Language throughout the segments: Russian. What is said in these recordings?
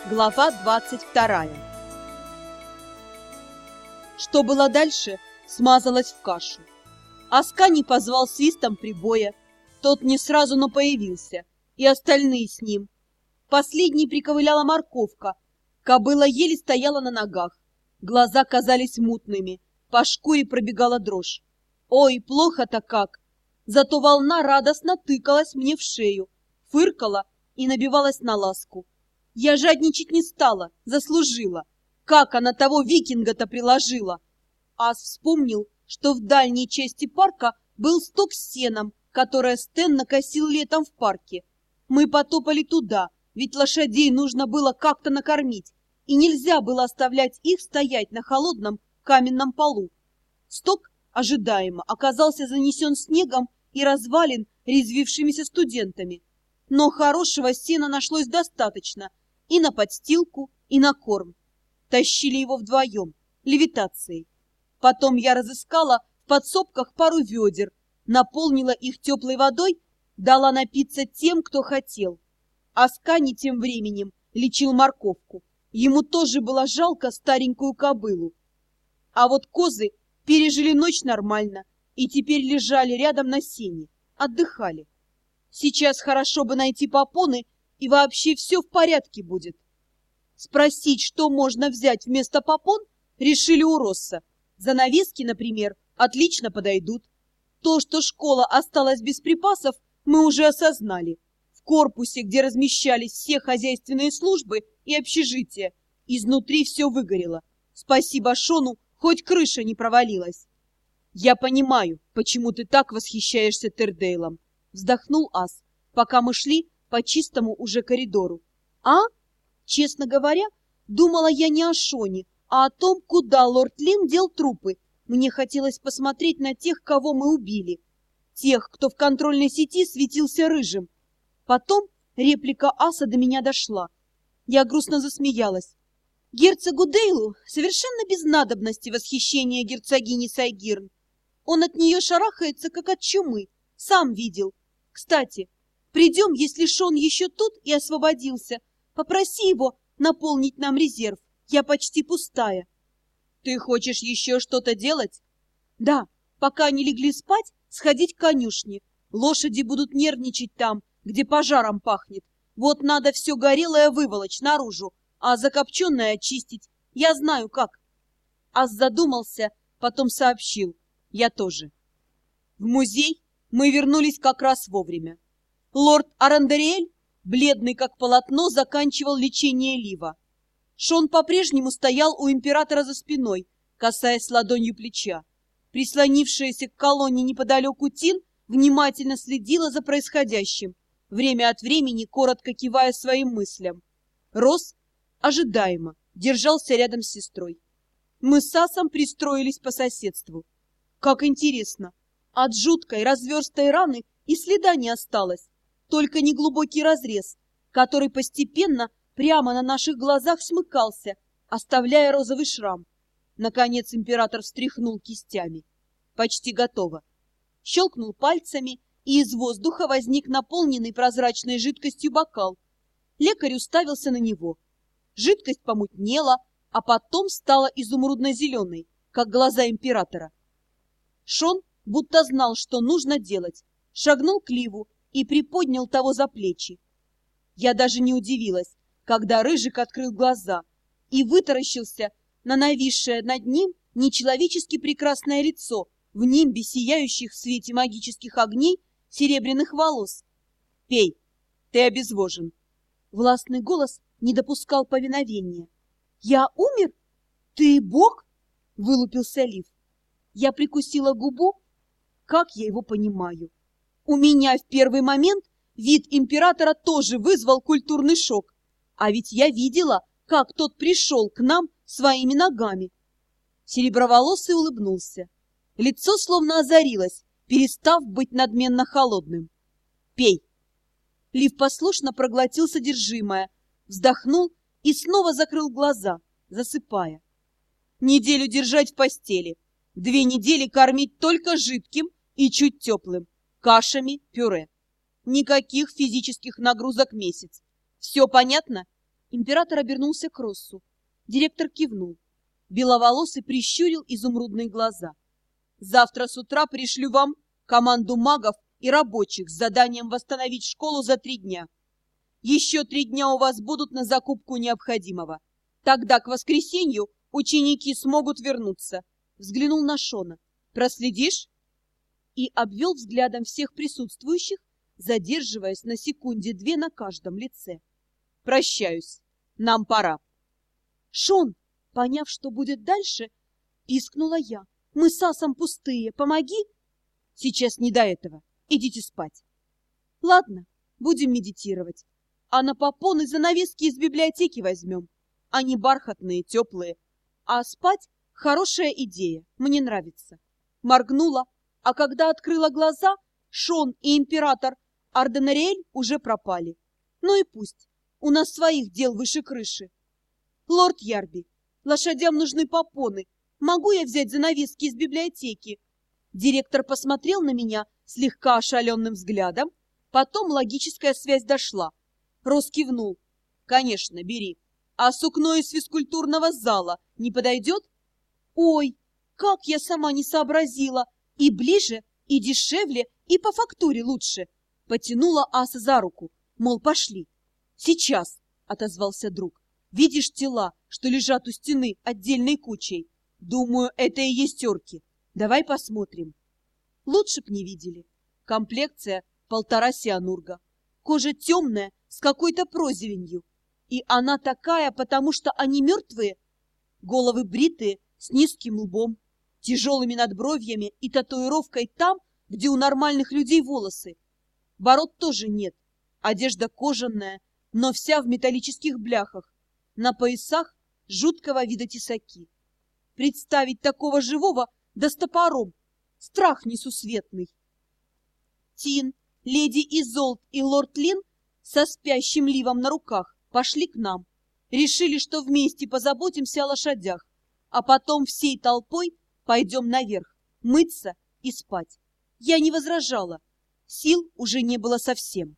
Глава 22. Что было дальше, смазалось в кашу. Асканий позвал свистом прибоя. Тот не сразу, но появился, и остальные с ним. Последней приковыляла морковка. Кобыла еле стояла на ногах. Глаза казались мутными, по шкуре пробегала дрожь. Ой, плохо-то как! Зато волна радостно тыкалась мне в шею, фыркала и набивалась на ласку. Я жадничать не стала, заслужила. Как она того викинга-то приложила? Ас вспомнил, что в дальней части парка был сток с сеном, которое Стэн накосил летом в парке. Мы потопали туда, ведь лошадей нужно было как-то накормить, и нельзя было оставлять их стоять на холодном каменном полу. Сток, ожидаемо, оказался занесен снегом и развален резвившимися студентами. Но хорошего сена нашлось достаточно и на подстилку, и на корм. Тащили его вдвоем, левитацией. Потом я разыскала в подсобках пару ведер, наполнила их теплой водой, дала напиться тем, кто хотел. Асканий тем временем лечил морковку. Ему тоже было жалко старенькую кобылу. А вот козы пережили ночь нормально и теперь лежали рядом на сене, отдыхали. Сейчас хорошо бы найти попоны, и вообще все в порядке будет. Спросить, что можно взять вместо попон, решили у Росса. Занавески, например, отлично подойдут. То, что школа осталась без припасов, мы уже осознали. В корпусе, где размещались все хозяйственные службы и общежития, изнутри все выгорело. Спасибо Шону, хоть крыша не провалилась. «Я понимаю, почему ты так восхищаешься Тердейлом», — вздохнул Ас, пока мы шли по чистому уже коридору. «А? Честно говоря, думала я не о Шоне, а о том, куда лорд Лин дел трупы. Мне хотелось посмотреть на тех, кого мы убили. Тех, кто в контрольной сети светился рыжим». Потом реплика Аса до меня дошла. Я грустно засмеялась. Герцогу Дейлу совершенно без надобности восхищения герцогини Сайгирн. Он от нее шарахается, как от чумы. Сам видел. Кстати, придем, если Шон еще тут и освободился. Попроси его наполнить нам резерв. Я почти пустая. Ты хочешь еще что-то делать? Да, пока они легли спать, сходить к конюшне. Лошади будут нервничать там, где пожаром пахнет. Вот надо все горелое выволочь наружу, а закопченное очистить. Я знаю как. Ас задумался, потом сообщил. Я тоже. В музей мы вернулись как раз вовремя. Лорд Арандериэль, бледный как полотно, заканчивал лечение Лива. Шон по-прежнему стоял у императора за спиной, касаясь ладонью плеча. Прислонившаяся к колонне неподалеку Тин внимательно следила за происходящим, время от времени коротко кивая своим мыслям. Росс ожидаемо держался рядом с сестрой. Мы с Асом пристроились по соседству. Как интересно, от жуткой разверстой раны и следа не осталось, только неглубокий разрез, который постепенно прямо на наших глазах смыкался, оставляя розовый шрам. Наконец император встряхнул кистями. Почти готово. Щелкнул пальцами, и из воздуха возник наполненный прозрачной жидкостью бокал. Лекарь уставился на него. Жидкость помутнела, а потом стала изумрудно-зеленой, как глаза императора. Шон будто знал, что нужно делать, шагнул к Ливу и приподнял того за плечи. Я даже не удивилась, когда Рыжик открыл глаза и вытаращился на нависшее над ним нечеловечески прекрасное лицо в нимбе сияющих в свете магических огней серебряных волос. «Пей, ты обезвожен». Властный голос не допускал повиновения. «Я умер? Ты бог?» — вылупился Лив. Я прикусила губу. Как я его понимаю? У меня в первый момент вид императора тоже вызвал культурный шок. А ведь я видела, как тот пришел к нам своими ногами. Сереброволосый улыбнулся. Лицо словно озарилось, перестав быть надменно холодным. «Пей!» Лив послушно проглотил содержимое, вздохнул и снова закрыл глаза, засыпая. «Неделю держать в постели, 2 недели кормить только жидким и чуть теплым, кашами, пюре. Никаких физических нагрузок месяц. Все понятно?» Император обернулся к Россу. Директор кивнул. Беловолосый прищурил изумрудные глаза. Завтра с утра пришлю вам команду магов и рабочих с заданием восстановить школу за 3 дня. Еще 3 дня у вас будут на закупку необходимого. Тогда к воскресенью ученики смогут вернуться. Взглянул на Шона. Проследишь? И обвел взглядом всех присутствующих, задерживаясь на секунде-две на каждом лице. Прощаюсь. Нам пора. Шон, поняв, что будет дальше, пискнула я. Мы с Асом пустые. Помоги. Сейчас не до этого. Идите спать. Ладно, будем медитировать. А на попоны занавески из библиотеки возьмем. Они бархатные, теплые. А спать — хорошая идея. Мне нравится. Моргнула, а когда открыла глаза, Шон и император Арденариэль уже пропали. Ну и пусть. У нас своих дел выше крыши. Лорд Ярби, лошадям нужны попоны. Могу я взять занавески из библиотеки? Директор посмотрел на меня слегка ошаленным взглядом. Потом логическая связь дошла. Рос кивнул. Конечно, бери. А сукно из физкультурного зала не подойдет? Ой, как я сама не сообразила. И ближе, и дешевле, и по фактуре лучше. Потянула Аса за руку, мол, пошли. Сейчас, отозвался друг. Видишь тела, что лежат у стены отдельной кучей? Думаю, это и есть орки. Давай посмотрим. Лучше б не видели. Комплекция 1,5 сианурга. Кожа темная, с какой-то прозеленью. И она такая, потому что они мертвые. Головы бритые, с низким лбом, тяжелыми надбровьями и татуировкой там, где у нормальных людей волосы. Бород тоже нет. Одежда кожаная, но вся в металлических бляхах. На поясах жуткого вида тесаки. Представить такого живого, да с топором. Страх несусветный. Тин, леди Изолт и лорд Лин со спящим Ливом на руках пошли к нам. Решили, что вместе позаботимся о лошадях, а потом всей толпой пойдем наверх, мыться и спать. Я не возражала. Сил уже не было совсем.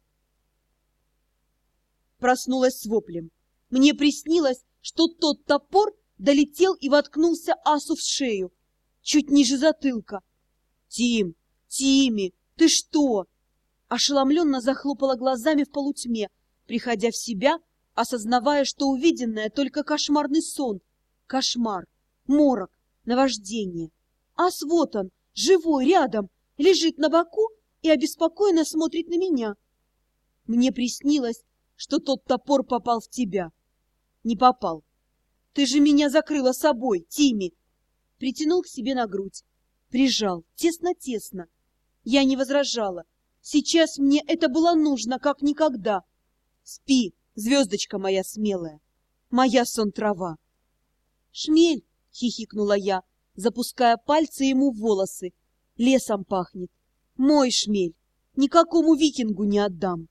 Проснулась с воплем. Мне приснилось, что тот топор долетел и воткнулся Асу в шею, чуть ниже затылка. «Тим! Тимми! Ты что?» Ошеломленно захлопала глазами в полутьме, приходя в себя, осознавая, что увиденное только кошмарный сон. Кошмар, морок, наваждение. Ас вот он, живой, рядом, лежит на боку и обеспокоенно смотрит на меня. Мне приснилось, что тот топор попал в тебя. Не попал. Ты же меня закрыла собой, Тимми. Притянул к себе на грудь. Прижал, тесно-тесно. Я не возражала. Сейчас мне это было нужно, как никогда. Спи, звездочка моя смелая, моя сон-трава. Шмель, хихикнула я, запуская пальцы ему в волосы. Лесом пахнет. Мой шмель. Никакому викингу не отдам.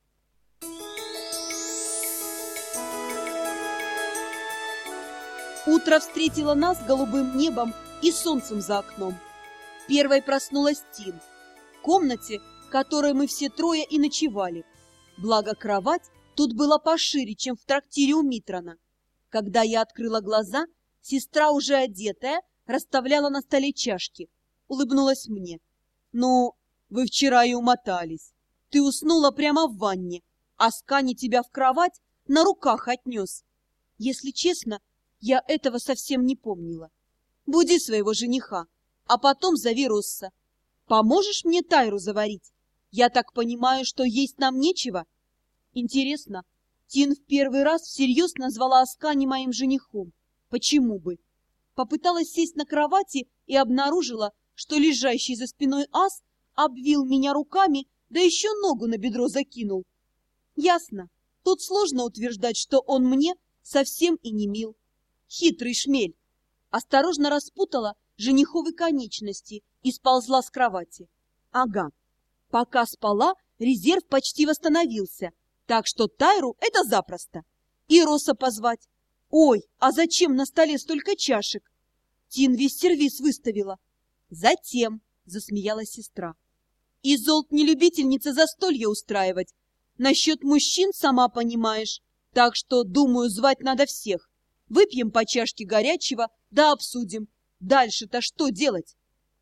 Утро встретило нас голубым небом и солнцем за окном. Первой проснулась Тин. В комнате, в которой мы все трое и ночевали. Благо кровать тут была пошире, чем в трактире у Митрона. Когда я открыла глаза, сестра, уже одетая, расставляла на столе чашки. Улыбнулась мне. «Ну, вы вчера и умотались. Ты уснула прямо в ванне, а Скани тебя в кровать на руках отнес. Если честно, я этого совсем не помнила. Буди своего жениха, а потом зови Росса. Поможешь мне Тайру заварить? Я так понимаю, что есть нам нечего?» Интересно, Тин в первый раз всерьез назвала Аскани моим женихом. Почему бы? Попыталась сесть на кровати и обнаружила, что лежащий за спиной ас обвил меня руками, да еще ногу на бедро закинул. Ясно, тут сложно утверждать, что он мне совсем и не мил. Хитрый шмель. Осторожно распутала жениховы конечности и сползла с кровати. Ага, пока спала, резерв почти восстановился, так что Тайру это запросто. И Росса позвать. Ой, а зачем на столе столько чашек? Тин весь сервиз выставила. Затем, засмеялась сестра. Изолт не любительница застолья устраивать. Насчет мужчин, сама понимаешь, Так что, думаю, звать надо всех. Выпьем по чашке горячего, да обсудим. Дальше-то что делать?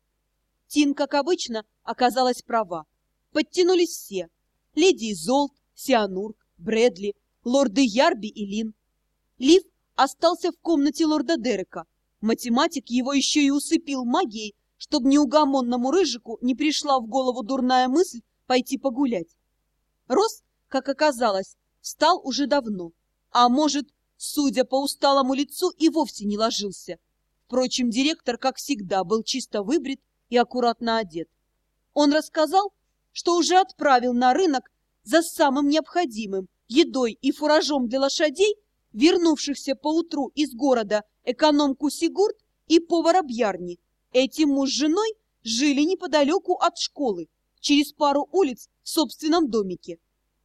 Тин, как обычно, оказалась права. Подтянулись все. Леди Изолт, Сианург, Брэдли, лорды Ярби и Лин. Лив остался в комнате лорда Дерека. Математик его еще и усыпил магией, чтобы неугомонному рыжику не пришла в голову дурная мысль пойти погулять. Рос, как оказалось, встал уже давно, а может, судя по усталому лицу, и вовсе не ложился. Впрочем, директор, как всегда, был чисто выбрит и аккуратно одет. Он рассказал, что уже отправил на рынок за самым необходимым едой и фуражом для лошадей вернувшихся поутру из города экономку Сигурд и повара Бьярни. Эти муж с женой жили неподалеку от школы, через пару улиц в собственном домике.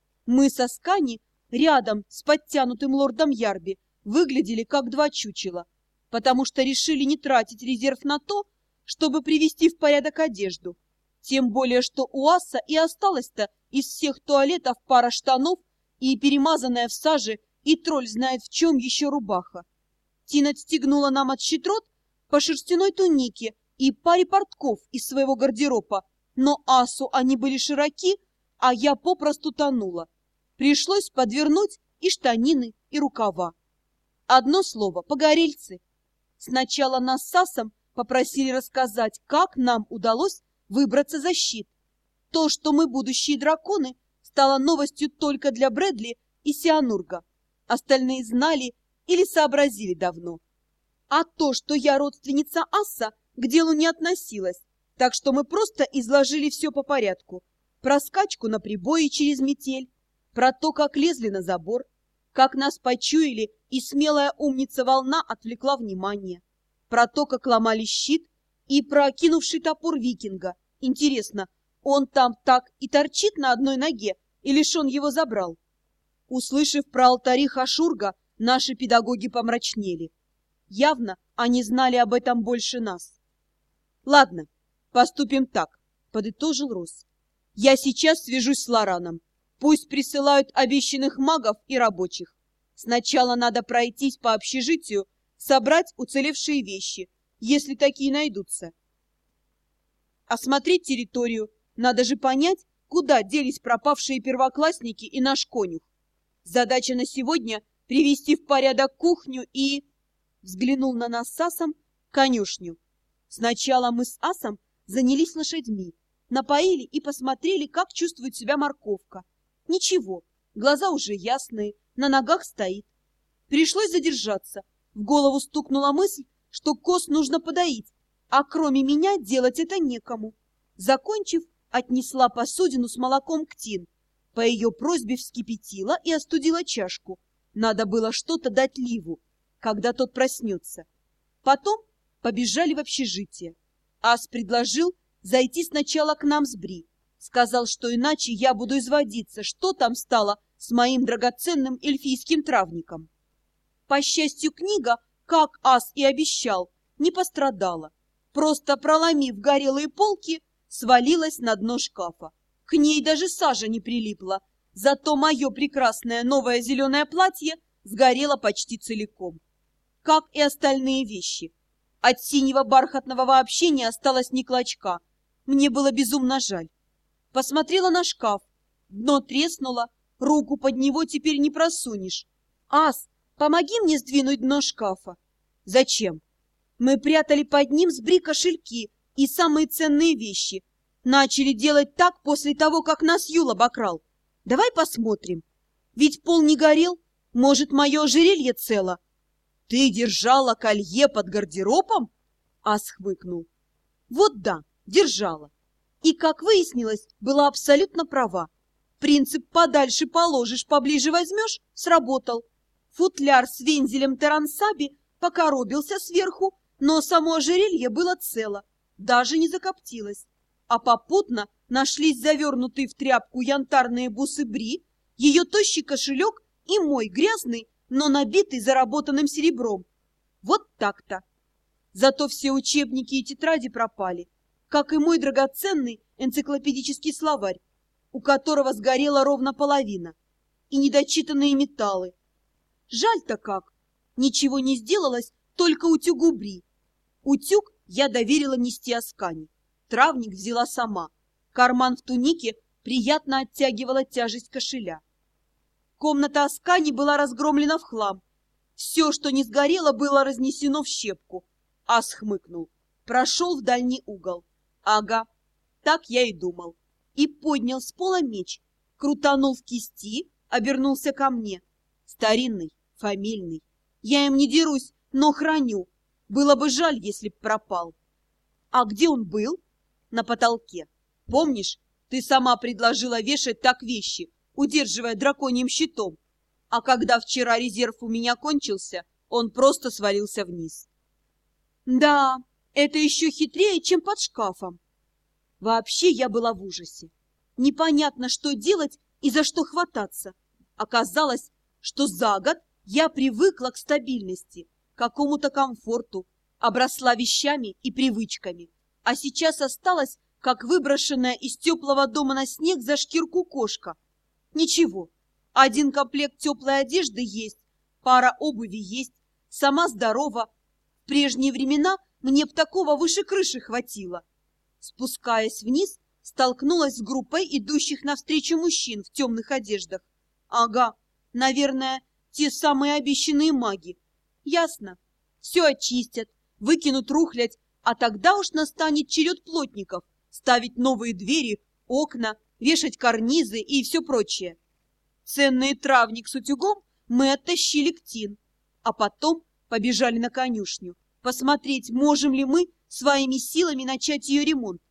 Мы со Скани рядом с подтянутым лордом Ярби выглядели как два чучела, потому что решили не тратить резерв на то, чтобы привести в порядок одежду. Тем более, что у аса и осталось-то из всех туалетов пара штанов и перемазанная в саже, и тролль знает в чем еще рубаха. Тин отстегнула нам от щедрот по шерстяной тунике и паре портков из своего гардероба, но асу они были широки, а я попросту тонула. Пришлось подвернуть и штанины, и рукава. Одно слово — погорельцы. Сначала нас с асом попросили рассказать, как нам удалось выбраться за щит. То, что мы будущие драконы, стало новостью только для Брэдли и Сианурга. Остальные знали или сообразили давно. А то, что я родственница аса, к делу не относилась, так что мы просто изложили все по порядку. Про скачку на прибое через метель, про то, как лезли на забор, как нас почуяли и смелая умница волна отвлекла внимание, про то, как ломали щит, и про кинувший топор викинга. Интересно, он там так и торчит на одной ноге, или ж он его забрал? Услышав про алтари Хашурга, наши педагоги помрачнели. Явно они знали об этом больше нас. «Ладно, поступим так», — подытожил Рос. «Я сейчас свяжусь с Лораном. Пусть присылают обещанных магов и рабочих. Сначала надо пройтись по общежитию, собрать уцелевшие вещи, если такие найдутся. Осмотреть территорию. Надо же понять, куда делись пропавшие первоклассники и наш конюх. Задача на сегодня — привести в порядок кухню и...» Взглянул на нас с асом конюшню. Сначала мы с асом занялись лошадьми, напоили и посмотрели, как чувствует себя морковка. Ничего, глаза уже ясные, на ногах стоит. Пришлось задержаться. В голову стукнула мысль, что коз нужно подоить, а кроме меня делать это некому. Закончив, отнесла посудину с молоком к Тин. По ее просьбе вскипятила и остудила чашку. Надо было что-то дать Ливу, когда тот проснется. Потом побежали в общежитие. Ас предложил зайти сначала к нам с Бри. Сказал, что иначе я буду изводиться, что там стало с моим драгоценным эльфийским травником. По счастью, книга, как Ас и обещал, не пострадала. Просто проломив горелые полки, свалилась на дно шкафа. К ней даже сажа не прилипла, зато мое прекрасное новое зеленое платье сгорело почти целиком. Как и остальные вещи. От синего бархатного вообще не осталось ни клочка. Мне было безумно жаль. Посмотрела на шкаф. Дно треснуло, руку под него теперь не просунешь. «Ас, помоги мне сдвинуть дно шкафа». «Зачем?» «Мы прятали под ним с Бри кошельки и самые ценные вещи. Начали делать так после того, как нас Юл обокрал. Давай посмотрим. Ведь пол не горел. Может, мое ожерелье цело?» «Ты держала колье под гардеробом?» Ас хмыкнул. «Вот да, держала. И, как выяснилось, была абсолютно права. Принцип «подальше положишь, поближе возьмешь» сработал. Футляр с вензелем Тарансаби покоробился сверху, но само ожерелье было цело, даже не закоптилось. А попутно нашлись завернутые в тряпку янтарные бусы Бри, ее тощий кошелек и мой грязный, но набитый заработанным серебром. Вот так-то. Зато все учебники и тетради пропали, как и мой драгоценный энциклопедический словарь, у которого сгорела ровно половина, и недочитанные металлы. Жаль-то как. Ничего не сделалось, только утюгу Бри. Утюг я доверила нести Аскане. Травник взяла сама. Карман в тунике приятно оттягивала тяжесть кошеля. Комната Аскани была разгромлена в хлам. Все, что не сгорело, было разнесено в щепку. Ас хмыкнул. Прошел в дальний угол. Ага, так я и думал. И поднял с пола меч. Крутанул в кисти, обернулся ко мне. Старинный, фамильный. Я им не дерусь, но храню. Было бы жаль, если б пропал. А где он был? На потолке. Помнишь, ты сама предложила вешать так вещи, удерживая драконьим щитом. А когда вчера резерв у меня кончился, он просто свалился вниз. Да, это еще хитрее, чем под шкафом. Вообще я была в ужасе. Непонятно, что делать и за что хвататься. Оказалось, что за год я привыкла к стабильности, к какому-то комфорту, обросла вещами и привычками, а сейчас осталась, как выброшенная из теплого дома на снег за шкирку кошка. Ничего, один комплект теплой одежды есть, пара обуви есть, сама здорова. В прежние времена мне б такого выше крыши хватило. Спускаясь вниз, столкнулась с группой идущих навстречу мужчин в темных одеждах. Ага, наверное, те самые обещанные маги. Ясно. Все очистят, выкинут рухлядь, а тогда уж настанет черед плотников ставить новые двери, окна, вешать карнизы и все прочее. Ценный травник с утюгом мы оттащили к Тин, а потом побежали на конюшню, посмотреть, можем ли мы своими силами начать ее ремонт.